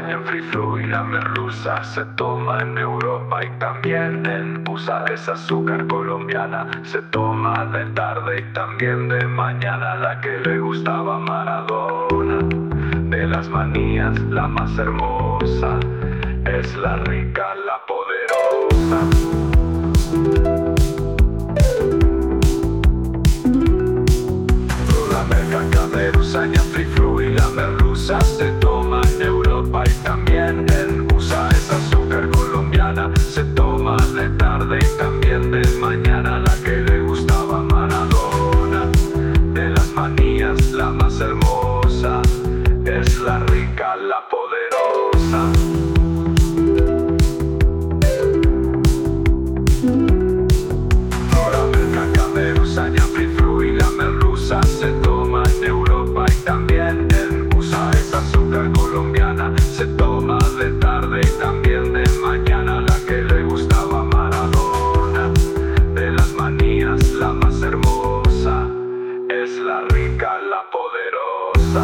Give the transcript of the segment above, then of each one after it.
usaña en Free Fruit y la merluza se toma en Europa y también en USA. Es azúcar colombiana, se toma de tarde y también de mañana. La que le gustaba a Maradona, de las manías la más hermosa, es la rica, la poderosa. Usaña, Free Fruit y la merluza se toma en Europa y también en USA. Es azúcar colombiana, se toma de tarde y también de mañana. La que le gustaba a Maradona, de las manías la más hermosa, es la rica, la poderosa. Usaña, Free Fruit y la merluza se toma en Europa y también en USA. Es azúcar colombiana, se toma de tarde y también de mañana. La que le gustaba a Maradona, de las manías la más hermosa, es la rica, la poderosa.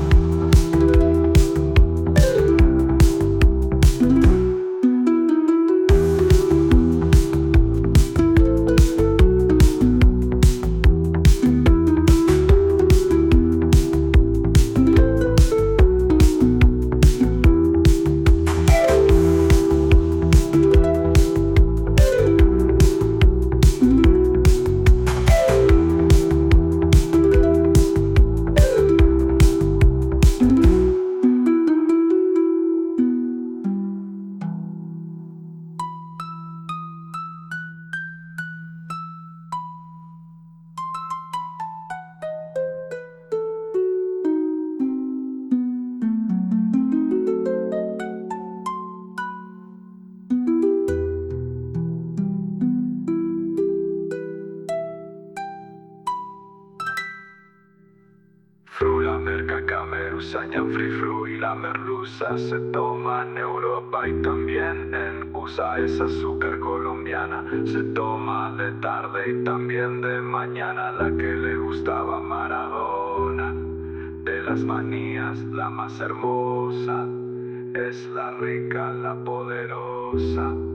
La merca usaña, Free Fruit y la merluza se toma en Europa y también en USA. Es azúcar colombiana, se toma de tarde y también de mañana. La que le gustaba a Maradona, de las manías la más hermosa, es la rica, la poderosa.